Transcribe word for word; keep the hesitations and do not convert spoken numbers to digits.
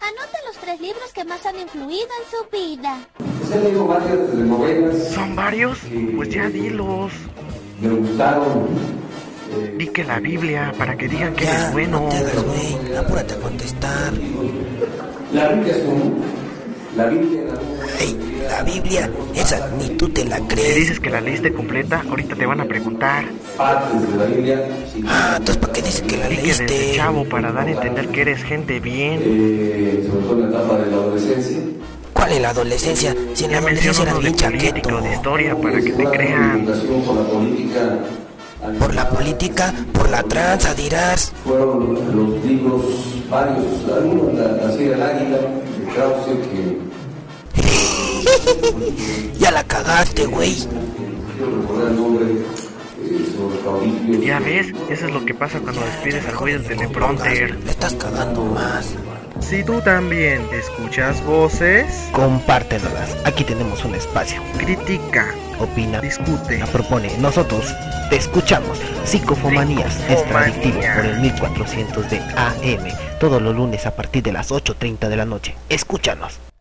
Anote los tres libros que más han influido en su vida. Pues he leído varias novelas. ¿Son varios? Pues ya dilos. Me gustaron. Di que la Biblia, para que digan que Ya, eres bueno. no te hagas, güey. Apúrate a contestar. La Biblia es común. La Biblia... Ey, la Biblia, esa ni tú te la Si crees. dices que la leíste completa, ahorita te van a preguntar. Partes de la Biblia... Ah, entonces ¿para qué dices que la Di que desde leíste? chavo, para dar a entender que eres gente bien. Eh, sobre todo en la etapa de la adolescencia. ¿Cuál es la adolescencia? Si en la Ya adolescencia menciono eras uno de bien política chaqueto. o de historia, para que te Una crean. preocupación por la política. Por la política, por la tranza, dirás. Fueron los libros varios, algunos, la, así el águila, de Krause, que... Ya la cagaste, güey. Quiero recordar el nombre, eh, sobre caudillos. Ya ves, eso es lo que pasa cuando despides al güey del teleprompter. Le estás cagando más. Si tú también escuchas voces, Compártelas. Aquí tenemos un espacio. critica, Opina, discute. la propone. Nosotros te escuchamos. Psicofomanías extraadictivo Psicofomanía. por el mil cuatrocientos de A M. Todos los lunes a partir de las ocho treinta de la noche. Escúchanos.